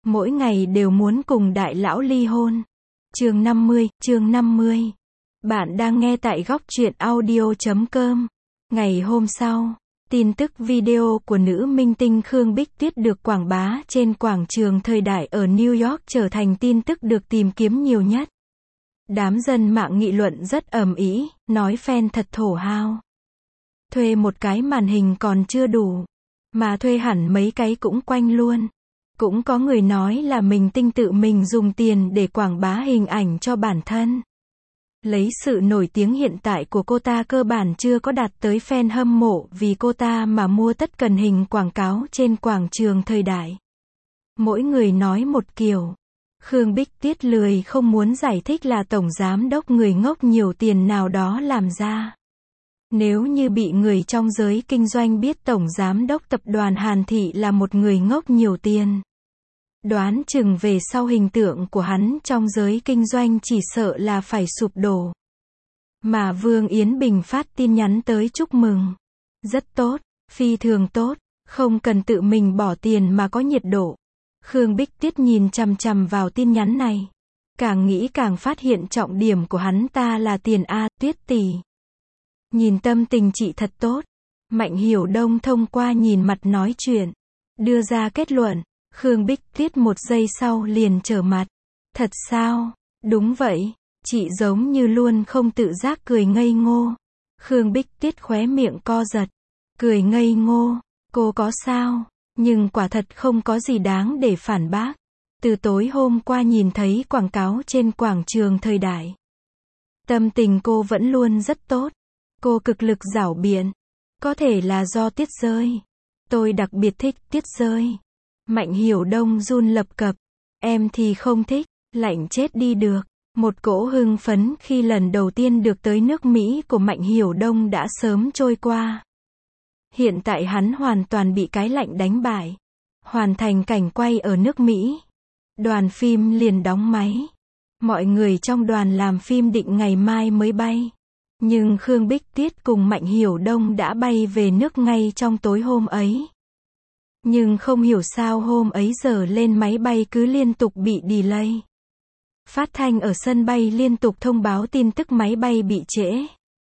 mỗi ngày đều muốn cùng đại lão ly hôn. Chương 50. Bạn đang nghe tại góc truyện audio.com. Ngày hôm sau, tin tức video của nữ minh tinh Khương Bích Tuyết được quảng bá trên quảng trường Thời Đại ở New York trở thành tin tức được tìm kiếm nhiều nhất. Đám dân mạng nghị luận rất ầm ĩ, nói fan thật thổ hao. Thuê một cái màn hình còn chưa đủ, mà thuê hẳn mấy cái cũng quanh luôn. Cũng có người nói là mình tinh tự mình dùng tiền để quảng bá hình ảnh cho bản thân. Lấy sự nổi tiếng hiện tại của cô ta cơ bản chưa có đạt tới fan hâm mộ vì cô ta mà mua tất cần hình quảng cáo trên quảng trường Thời Đại. Mỗi người nói một kiểu. Khương Bích Tuyết lười không muốn giải thích là tổng giám đốc người ngốc nhiều tiền nào đó làm ra. Nếu như bị người trong giới kinh doanh biết tổng giám đốc tập đoàn Hàn Thị là một người ngốc nhiều tiền, đoán chừng về sau hình tượng của hắn trong giới kinh doanh chỉ sợ là phải sụp đổ. Mà Vương Yến Bình phát tin nhắn tới chúc mừng. Rất tốt, phi thường tốt, không cần tự mình bỏ tiền mà có nhiệt độ. Khương Bích Tuyết nhìn chằm chằm vào tin nhắn này. Càng nghĩ càng phát hiện trọng điểm của hắn ta là tiền a, Tuyết tỷ. Nhìn tâm tình chị thật tốt. Mạnh Hiểu Đông thông qua nhìn mặt nói chuyện, đưa ra kết luận. Khương Bích Tuyết một giây sau liền trở mặt. Thật sao? Đúng vậy. Chị giống như luôn không tự giác cười ngây ngô. Khương Bích Tuyết khóe miệng co giật. Cười ngây ngô? Cô có sao? Nhưng quả thật không có gì đáng để phản bác. Từ tối hôm qua nhìn thấy quảng cáo trên quảng trường Thời Đại, tâm tình cô vẫn luôn rất tốt. Cô cực lực giảo biện. Có thể là do tuyết rơi. Tôi đặc biệt thích tuyết rơi. Mạnh Hiểu Đông run lập cập. Em thì không thích, lạnh chết đi được. Một cỗ hưng phấn khi lần đầu tiên được tới nước Mỹ của Mạnh Hiểu Đông đã sớm trôi qua. Hiện tại hắn hoàn toàn bị cái lạnh đánh bại. Hoàn thành cảnh quay ở nước Mỹ. Đoàn phim liền đóng máy. Mọi người trong đoàn làm phim định ngày mai mới bay. Nhưng Khương Bích Tuyết cùng Mạnh Hiểu Đông đã bay về nước ngay trong tối hôm ấy. Nhưng không hiểu sao hôm ấy giờ lên máy bay cứ liên tục bị delay. Phát thanh ở sân bay liên tục thông báo tin tức máy bay bị trễ.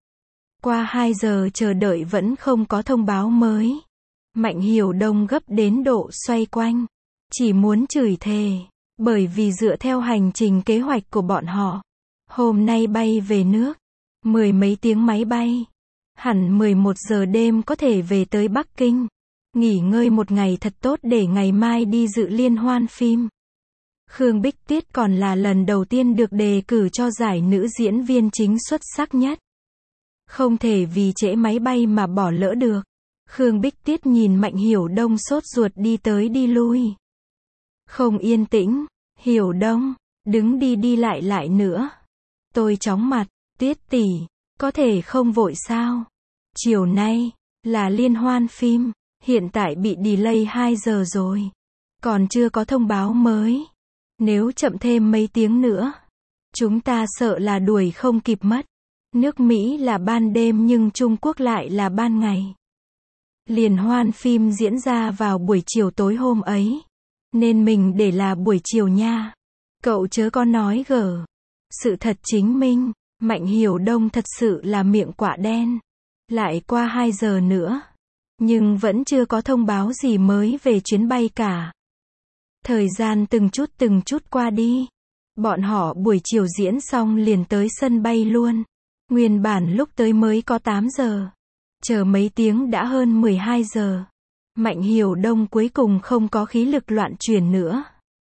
Qua 2 giờ chờ đợi vẫn không có thông báo mới. Mạnh Hiểu Đông gấp đến độ xoay quanh. Chỉ muốn chửi thề. Bởi vì dựa theo hành trình kế hoạch của bọn họ, hôm nay bay về nước. 10 mấy tiếng máy bay. Hẳn 11 giờ đêm có thể về tới Bắc Kinh. Nghỉ ngơi một ngày thật tốt để ngày mai đi dự liên hoan phim. Khương Bích Tuyết còn là lần đầu tiên được đề cử cho giải nữ diễn viên chính xuất sắc nhất. Không thể vì trễ máy bay mà bỏ lỡ được. Khương Bích Tuyết nhìn Mạnh Hiểu Đông sốt ruột đi tới đi lui. Không yên tĩnh. Hiểu Đông, đứng đi lại nữa. Tôi chóng mặt. Tuyết tỷ, có thể không vội sao? Chiều nay là liên hoan phim, hiện tại bị delay 2 giờ rồi. Còn chưa có thông báo mới. Nếu chậm thêm mấy tiếng nữa, chúng ta sợ là đuổi không kịp mất. Nước Mỹ là ban đêm nhưng Trung Quốc lại là ban ngày. Liên hoan phim diễn ra vào buổi chiều tối hôm ấy, nên mình để là buổi chiều nha. Cậu chớ có nói gở. Sự thật chứng minh, Mạnh Hiểu Đông thật sự là miệng quạ đen. Lại qua 2 giờ nữa, nhưng vẫn chưa có thông báo gì mới về chuyến bay cả. Thời gian từng chút qua đi. Bọn họ buổi chiều diễn xong liền tới sân bay luôn. Nguyên bản lúc tới mới có 8 giờ. Chờ mấy tiếng đã hơn 12 giờ. Mạnh Hiểu Đông cuối cùng không có khí lực loạn chuyển nữa.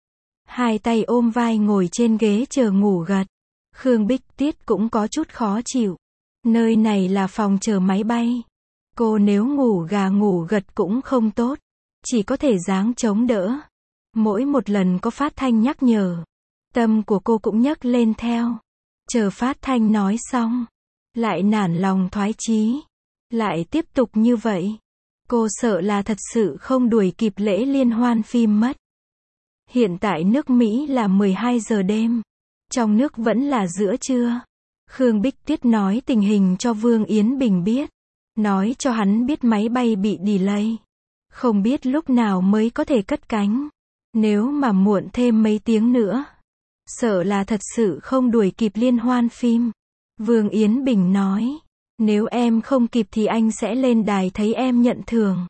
Hai tay ôm vai ngồi trên ghế chờ ngủ gật. Khương Bích Tuyết cũng có chút khó chịu. Nơi này là phòng chờ máy bay. Cô nếu ngủ gà ngủ gật cũng không tốt. Chỉ có thể dáng chống đỡ. Mỗi một lần có phát thanh nhắc nhở, tâm của cô cũng nhấc lên theo. Chờ phát thanh nói xong, lại nản lòng thoái chí. Lại tiếp tục như vậy. Cô sợ là thật sự không đuổi kịp lễ liên hoan phim mất. Hiện tại nước Mỹ là 12 giờ đêm. Trong nước vẫn là giữa trưa. Khương Bích Tuyết nói tình hình cho Vương Yến Bình biết. Nói cho hắn biết máy bay bị delay. Không biết lúc nào mới có thể cất cánh. Nếu mà muộn thêm mấy tiếng nữa, sợ là thật sự không đuổi kịp liên hoan phim. Vương Yến Bình nói, nếu em không kịp thì anh sẽ lên đài thấy em nhận thưởng.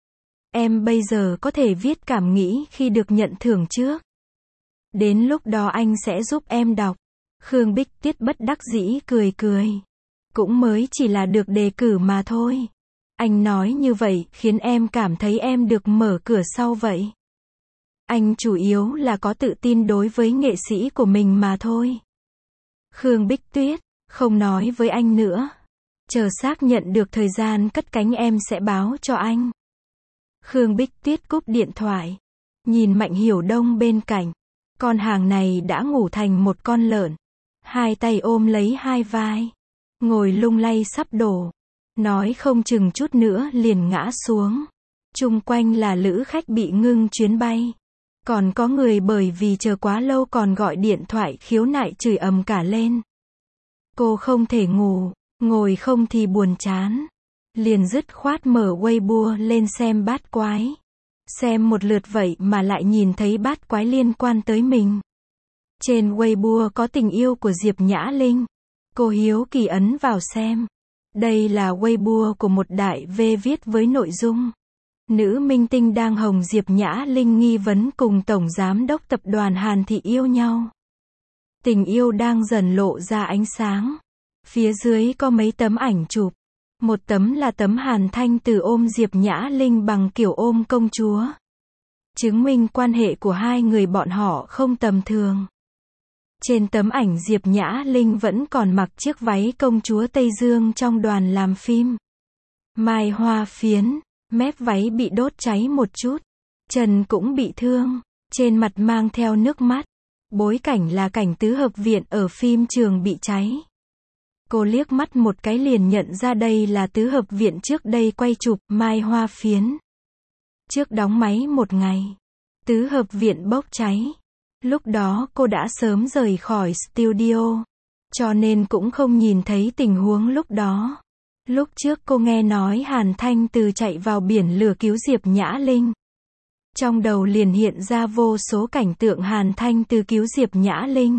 Em bây giờ có thể viết cảm nghĩ khi được nhận thưởng trước. Đến lúc đó anh sẽ giúp em đọc. Khương Bích Tuyết bất đắc dĩ cười cười. Cũng mới chỉ là được đề cử mà thôi. Anh nói như vậy khiến em cảm thấy em được mở cửa sau vậy. Anh chủ yếu là có tự tin đối với nghệ sĩ của mình mà thôi. Khương Bích Tuyết, không nói với anh nữa. Chờ xác nhận được thời gian cất cánh em sẽ báo cho anh. Khương Bích Tuyết cúp điện thoại. Nhìn Mạnh Hiểu Đông bên cạnh. Con hàng này đã ngủ thành một con lợn. Hai tay ôm lấy hai vai. Ngồi lung lay sắp đổ. Nói không chừng chút nữa liền ngã xuống. Chung quanh là lữ khách bị ngưng chuyến bay. Còn có người bởi vì chờ quá lâu còn gọi điện thoại khiếu nại chửi ầm cả lên. Cô không thể ngủ, ngồi không thì buồn chán. Liền dứt khoát mở Weibo lên xem bát quái. Xem một lượt vậy mà lại nhìn thấy bát quái liên quan tới mình. Trên Weibo có tình yêu của Diệp Nhã Linh. Cô hiếu kỳ ấn vào xem. Đây là Weibo của một đại V viết với nội dung. Nữ minh tinh đang hồng Diệp Nhã Linh nghi vấn cùng Tổng Giám đốc Tập đoàn Hàn Thị yêu nhau. Tình yêu đang dần lộ ra ánh sáng. Phía dưới có mấy tấm ảnh chụp. Một tấm là tấm Hàn Thanh Từ ôm Diệp Nhã Linh bằng kiểu ôm công chúa. Chứng minh quan hệ của hai người bọn họ không tầm thường. Trên tấm ảnh Diệp Nhã Linh vẫn còn mặc chiếc váy công chúa Tây Dương trong đoàn làm phim. Mai hoa phiến, mép váy bị đốt cháy một chút. Chân cũng bị thương, trên mặt mang theo nước mắt. Bối cảnh là cảnh tứ hợp viện ở phim trường bị cháy. Cô liếc mắt một cái liền nhận ra đây là tứ hợp viện trước đây quay chụp Mai hoa phiến. Trước đóng máy một ngày, tứ hợp viện bốc cháy. Lúc đó cô đã sớm rời khỏi studio, cho nên cũng không nhìn thấy tình huống lúc đó. Lúc trước cô nghe nói Hàn Thanh Từ chạy vào biển lửa cứu Diệp Nhã Linh. Trong đầu liền hiện ra vô số cảnh tượng Hàn Thanh Từ cứu Diệp Nhã Linh.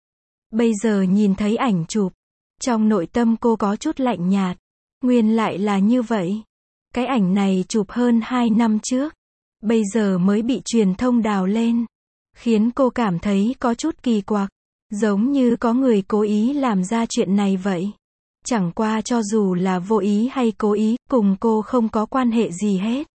Bây giờ nhìn thấy ảnh chụp, trong nội tâm cô có chút lạnh nhạt. Nguyên lại là như vậy. Cái ảnh này chụp hơn 2 năm trước. Bây giờ mới bị truyền thông đào lên. Khiến cô cảm thấy có chút kỳ quặc. Giống như có người cố ý làm ra chuyện này vậy. Chẳng qua cho dù là vô ý hay cố ý, cùng cô không có quan hệ gì hết.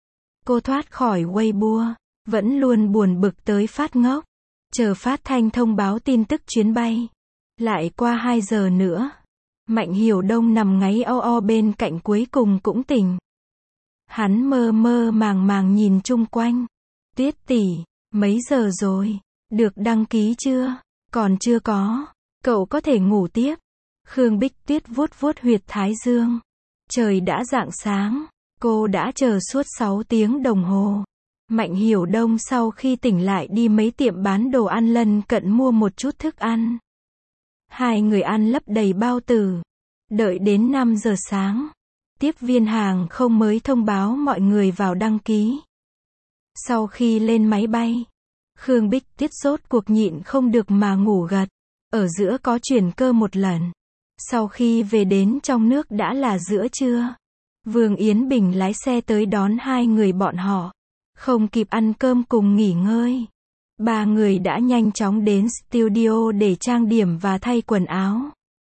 Cô thoát khỏi Weibo, vẫn luôn buồn bực tới phát ngốc. Chờ phát thanh thông báo tin tức chuyến bay. Lại qua 2 giờ nữa. Mạnh Hiểu Đông nằm ngáy o o bên cạnh cuối cùng cũng tỉnh. Hắn mơ mơ màng màng nhìn chung quanh. Tuyết tỷ, mấy giờ rồi? Được đăng ký chưa? Còn chưa có. Cậu có thể ngủ tiếp. Khương Bích Tuyết vuốt vuốt huyệt thái dương. Trời đã rạng sáng. Cô đã chờ suốt 6 tiếng đồng hồ. Mạnh Hiểu Đông sau khi tỉnh lại đi mấy tiệm bán đồ ăn lân cận mua một chút thức ăn. Hai người ăn lấp đầy bao tử. Đợi đến 5 giờ sáng. Tiếp viên hàng không mới thông báo mọi người vào đăng ký. Sau khi lên máy bay, Khương Bích Tuyết rốt cuộc nhịn không được mà ngủ gật. Ở giữa có chuyển cơ một lần. Sau khi về đến trong nước đã là giữa trưa. Vương Yến Bình lái xe tới đón hai người bọn họ. Không kịp ăn cơm cùng nghỉ ngơi. Ba người đã nhanh chóng đến studio để trang điểm và thay quần áo.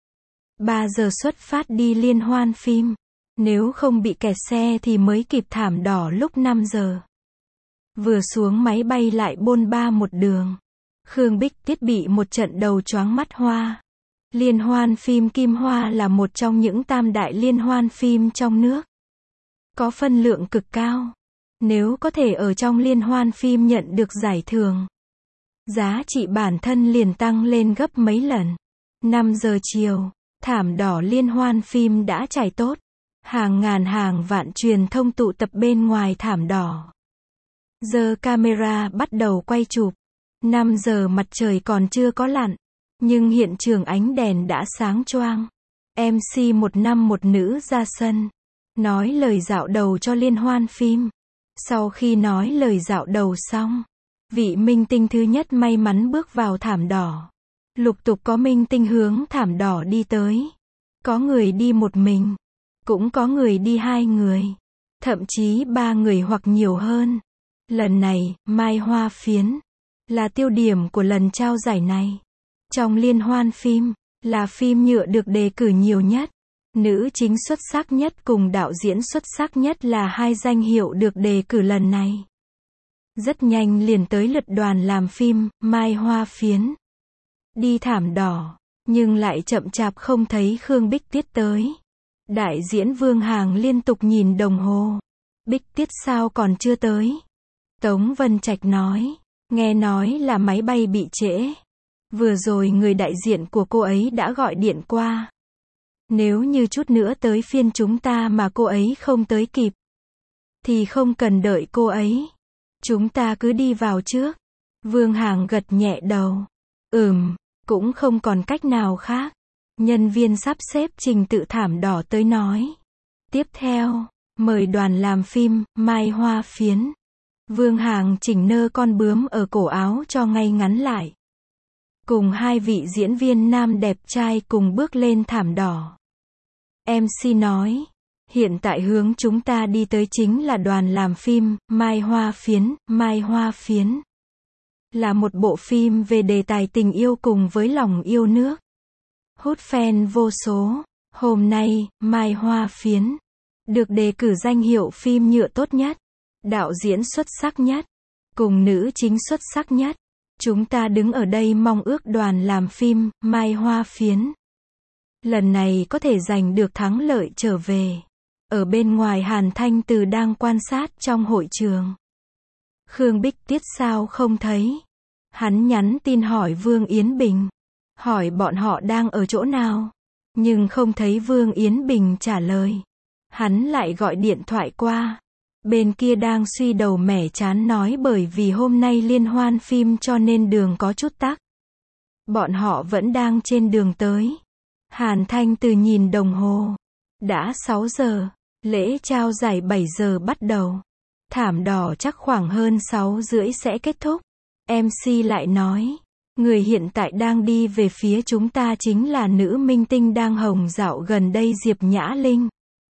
3 giờ xuất phát đi liên hoan phim. Nếu không bị kẹt xe thì mới kịp thảm đỏ lúc 5 giờ. Vừa xuống máy bay lại bôn ba một đường. Khương Bích Tuyết bị một trận đầu choáng mắt hoa. Liên hoan phim Kim Hoa là một trong những tam đại liên hoan phim trong nước. Có phân lượng cực cao. Nếu có thể ở trong liên hoan phim nhận được giải thưởng, giá trị bản thân liền tăng lên gấp mấy lần. 5 giờ chiều, thảm đỏ liên hoan phim đã trải tốt. Hàng ngàn hàng vạn truyền thông tụ tập bên ngoài thảm đỏ. Giờ camera bắt đầu quay chụp. 5 giờ mặt trời còn chưa có lặn. Nhưng hiện trường ánh đèn đã sáng choang. MC một nam một nữ ra sân. Nói lời dạo đầu cho liên hoan phim. Sau khi nói lời dạo đầu xong, Vị minh tinh thứ nhất may mắn bước vào thảm đỏ. Lục tục có minh tinh hướng thảm đỏ đi tới. Có người đi một mình, cũng có người đi hai người, thậm chí ba người hoặc nhiều hơn. Lần này, Mai Hoa Phiến là tiêu điểm của lần trao giải này. Trong liên hoan phim, là phim nhựa được đề cử nhiều nhất. Nữ chính xuất sắc nhất cùng đạo diễn xuất sắc nhất là hai danh hiệu được đề cử lần này. Rất nhanh liền tới lượt đoàn làm phim, Mai Hoa Phiến. Đi thảm đỏ, nhưng lại chậm chạp không thấy Khương Bích Tuyết tới. Đại diễn Vương Hàng liên tục nhìn đồng hồ. Bích Tuyết sao còn chưa tới? Tống Vân Trạch nói, nghe nói là máy bay bị trễ. Vừa rồi người đại diện của cô ấy đã gọi điện qua. Nếu như chút nữa tới phiên chúng ta mà cô ấy không tới kịp, thì không cần đợi cô ấy. Chúng ta cứ đi vào trước. Vương Hàng gật nhẹ đầu. Cũng không còn cách nào khác. Nhân viên sắp xếp trình tự thảm đỏ tới nói. Tiếp theo, mời đoàn làm phim, Mai Hoa Phiến. Vương Hàng chỉnh nơ con bướm ở cổ áo cho ngay ngắn lại. Cùng hai vị diễn viên nam đẹp trai cùng bước lên thảm đỏ. MC nói, hiện tại hướng chúng ta đi tới chính là đoàn làm phim, Mai Hoa Phiến. Mai Hoa Phiến là một bộ phim về đề tài tình yêu cùng với lòng yêu nước. Hút fan vô số. Hôm nay, Mai Hoa Phiến được đề cử danh hiệu phim nhựa tốt nhất, đạo diễn xuất sắc nhất, cùng nữ chính xuất sắc nhất. Chúng ta đứng ở đây mong ước đoàn làm phim, Mai Hoa Phiến lần này có thể giành được thắng lợi trở về. Ở bên ngoài Hàn Thanh Từ đang quan sát trong hội trường. Khương Bích Tuyết sao không thấy? Hắn nhắn tin hỏi Vương Yến Bình. Hỏi bọn họ đang ở chỗ nào? Nhưng không thấy Vương Yến Bình trả lời. Hắn lại gọi điện thoại qua. Bên kia đang suy đầu mẻ chán nói bởi vì hôm nay liên hoan phim cho nên đường có chút tắc. Bọn họ vẫn đang trên đường tới. Hàn Thanh Từ nhìn đồng hồ. Đã 6 giờ. Lễ trao giải 7 giờ bắt đầu. Thảm đỏ chắc khoảng hơn 6:30 sẽ kết thúc. MC lại nói. Người hiện tại đang đi về phía chúng ta chính là nữ minh tinh đang hồng dạo gần đây Diệp Nhã Linh.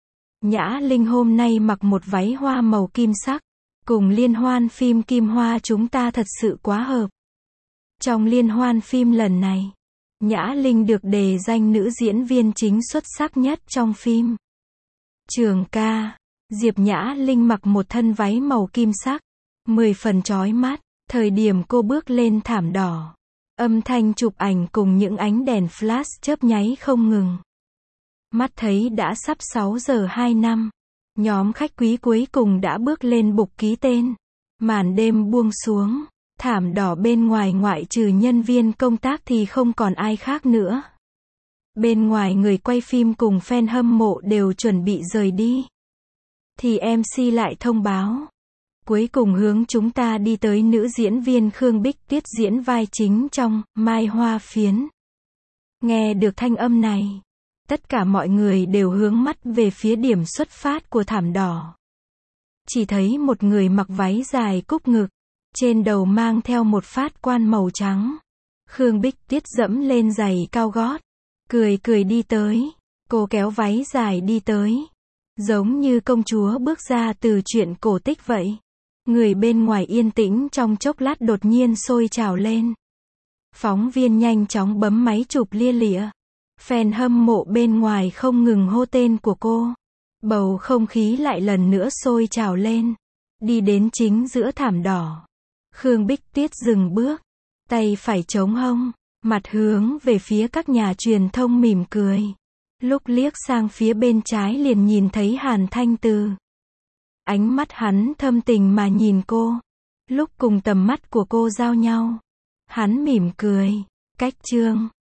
Nhã Linh hôm nay mặc một váy hoa màu kim sắc. Cùng liên hoan phim Kim Hoa chúng ta thật sự quá hợp. Trong liên hoan phim lần này, Nhã Linh được đề danh nữ diễn viên chính xuất sắc nhất trong phim. Trường ca, Diệp Nhã Linh mặc một thân váy màu kim sắc, 10 phần chói mắt. Thời điểm cô bước lên thảm đỏ, âm thanh chụp ảnh cùng những ánh đèn flash chớp nháy không ngừng. Mắt thấy đã sắp 6:02. Nhóm khách quý cuối cùng đã bước lên bục ký tên. Màn đêm buông xuống, thảm đỏ bên ngoài ngoại trừ nhân viên công tác thì không còn ai khác nữa. Bên ngoài người quay phim cùng fan hâm mộ đều chuẩn bị rời đi. Thì MC lại thông báo. Cuối cùng hướng chúng ta đi tới nữ diễn viên Khương Bích Tuyết diễn vai chính trong Mai Hoa Phiến. Nghe được thanh âm này, tất cả mọi người đều hướng mắt về phía điểm xuất phát của thảm đỏ. Chỉ thấy một người mặc váy dài cúc ngực, trên đầu mang theo một phát quan màu trắng. Khương Bích Tuyết dẫm lên giày cao gót, cười cười đi tới. Cô kéo váy dài đi tới, giống như công chúa bước ra từ truyện cổ tích vậy. Người bên ngoài yên tĩnh trong chốc lát đột nhiên sôi trào lên. Phóng viên nhanh chóng bấm máy chụp lia lịa. Fan hâm mộ bên ngoài không ngừng hô tên của cô. Bầu không khí lại lần nữa sôi trào lên. Đi đến chính giữa thảm đỏ. Khương Bích Tuyết dừng bước. Tay phải chống hông. Mặt hướng về phía các nhà truyền thông mỉm cười. Lúc liếc sang phía bên trái liền nhìn thấy Hàn Thanh Từ. Ánh mắt hắn thâm tình mà nhìn cô. Lúc cùng tầm mắt của cô giao nhau, hắn mỉm cười. Cách chương